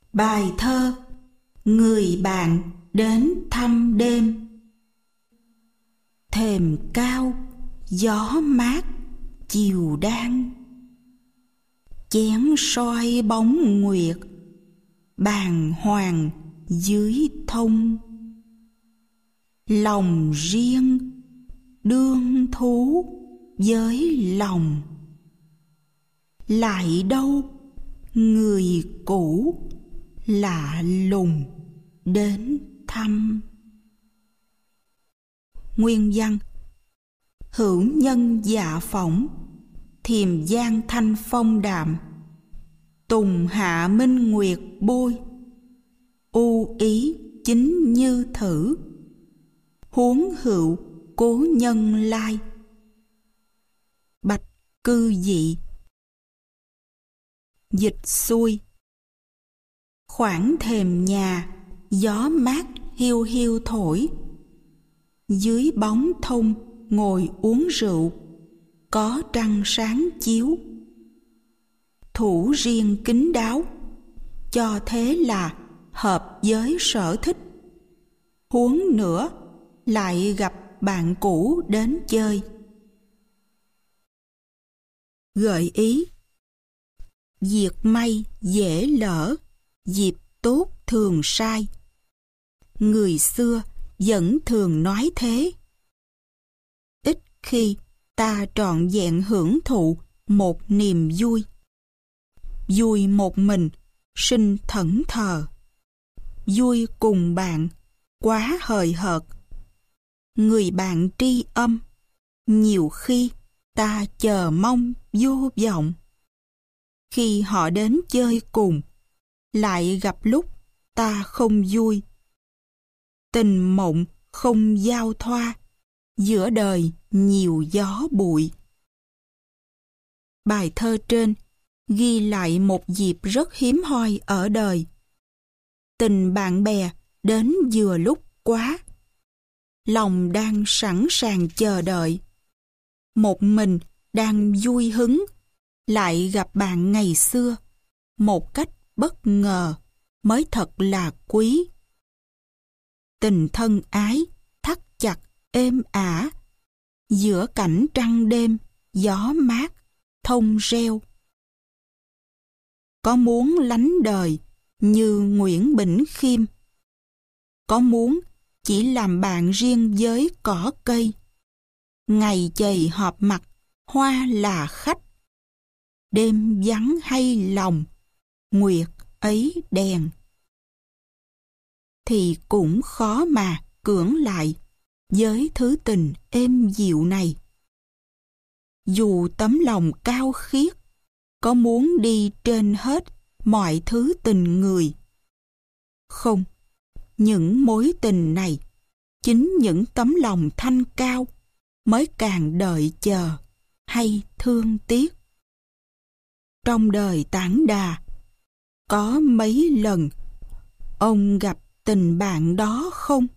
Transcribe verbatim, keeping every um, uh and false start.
Bài thơ Người bạn đến thăm đêm. Thềm cao gió mát chiều đang, chén soi bóng nguyệt bàng hoàng dưới thông. Lòng riêng đương thú với lòng, lại đâu người cũ lạ lùng đến thăm. Nguyên văn: hữu nhân dạ phỏng, thiềm giang thanh phong đạm. Tùng hạ minh nguyệt bôi, u ý chính như thử. Huống hữu cố nhân lai, bạch cư dị. Dịch xuôi: khoảng thềm nhà gió mát hiu hiu thổi. Dưới bóng thông ngồi uống rượu, có trăng sáng chiếu. Thủ riêng kín đáo, cho thế là hợp với sở thích. Huống nữa lại gặp bạn cũ đến chơi. Gợi ý: việc may dễ lỡ, dịp tốt thường sai. Người xưa vẫn thường nói thế. Ít khi ta trọn vẹn hưởng thụ một niềm vui. Vui một mình sinh thẫn thờ, vui cùng bạn quá hời hợt. Người bạn tri âm, nhiều khi ta chờ mong vô vọng. Khi họ đến chơi cùng, lại gặp lúc ta không vui. Tình mộng không giao thoa, giữa đời nhiều gió bụi. Bài thơ trên ghi lại một dịp rất hiếm hoi ở đời. Tình bạn bè đến vừa lúc quá. Lòng đang sẵn sàng chờ đợi. Một mình đang vui hứng, lại gặp bạn ngày xưa, một cách bất ngờ mới thật là quý. Tình thân ái thắt chặt êm ả, giữa cảnh trăng đêm gió mát thông reo. Có muốn lánh đời như Nguyễn Bỉnh Khiêm, có muốn chỉ làm bạn riêng với cỏ cây. Ngày chày họp mặt hoa là khách, đêm vắng hay lòng nguyệt ấy đèn. Thì cũng khó mà cưỡng lại với thứ tình êm dịu này. Dù tấm lòng cao khiết, có muốn đi trên hết mọi thứ tình người. Không, những mối tình này, chính những tấm lòng thanh cao mới càng đợi chờ hay thương tiếc. Trong đời Tản Đà, có mấy lần ông gặp tình bạn đó không?